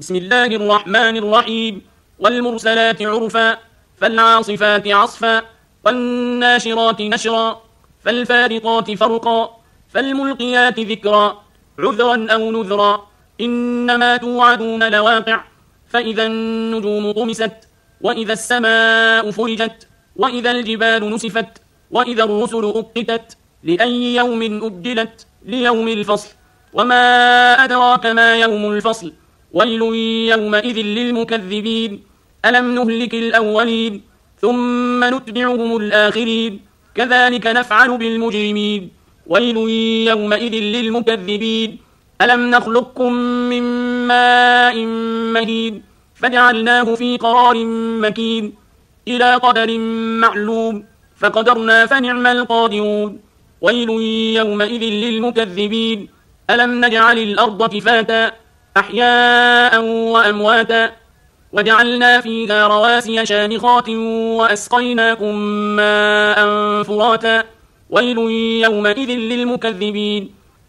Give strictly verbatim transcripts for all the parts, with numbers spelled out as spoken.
بسم الله الرحمن الرحيم والمرسلات عرفا فالعاصفات عصفا والناشرات نشرا فالفارقات فرقا فالملقيات ذكرا عذرا أو نذرا إنما توعدون لواقع فإذا النجوم طمست وإذا السماء فرجت وإذا الجبال نسفت وإذا الرسل أقتت لأي يوم أجلت ليوم الفصل وما أدراك ما يوم الفصل ويل يومئذ للمكذبين ألم نهلك الأولين ثم نتبعهم الآخرين كذلك نفعل بالمجرمين ويل يومئذ للمكذبين ألم نخلقكم من ماء مهين فجعلناه في قرار مكين إلى قدر معلوم فقدرنا فنعم القادرون ويل يومئذ للمكذبين ألم نجعل الأرض كفاتا أحياء وأمواتا وجعلنا فيها رواسي شامخات وأسقيناكم ماء فراتا ويل يومئذ للمكذبين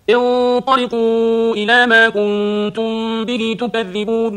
انطلقوا إلى ما كنتم به تكذبون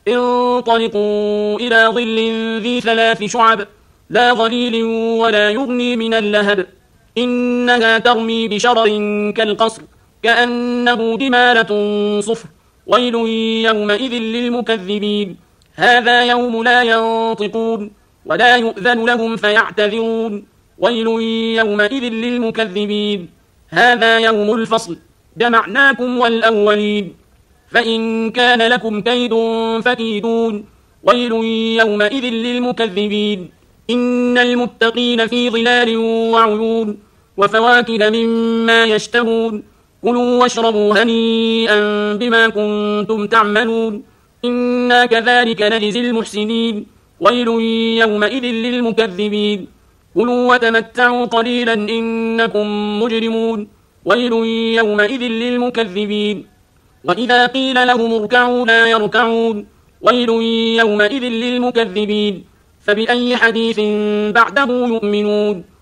انطلقوا إلى ظل ذي ثلاث شعب لا ظليل ولا يغني من اللهب إنها ترمي بشرر كالقصر كأنه جمالة صفر ويل يومئذ للمكذبين هذا يوم لا ينطقون ولا يؤذن لهم فيعتذرون ويل يومئذ للمكذبين هذا يوم الفصل جمعناكم والأولين فإن كان لكم كيد فكيدون ويل يومئذ للمكذبين إن المتقين في ظلال وعيون وفواكه مما يشتهون كلوا واشربوا هنيئا بما كنتم تعملون إنا كذلك نجزي المحسنين ويل يومئذ للمكذبين كلوا وتمتعوا قليلا إنكم مجرمون ويل يومئذ للمكذبين وإذا قيل لهم اركعوا لا يركعون ويل يومئذ للمكذبين فبأي حديث بعده يؤمنون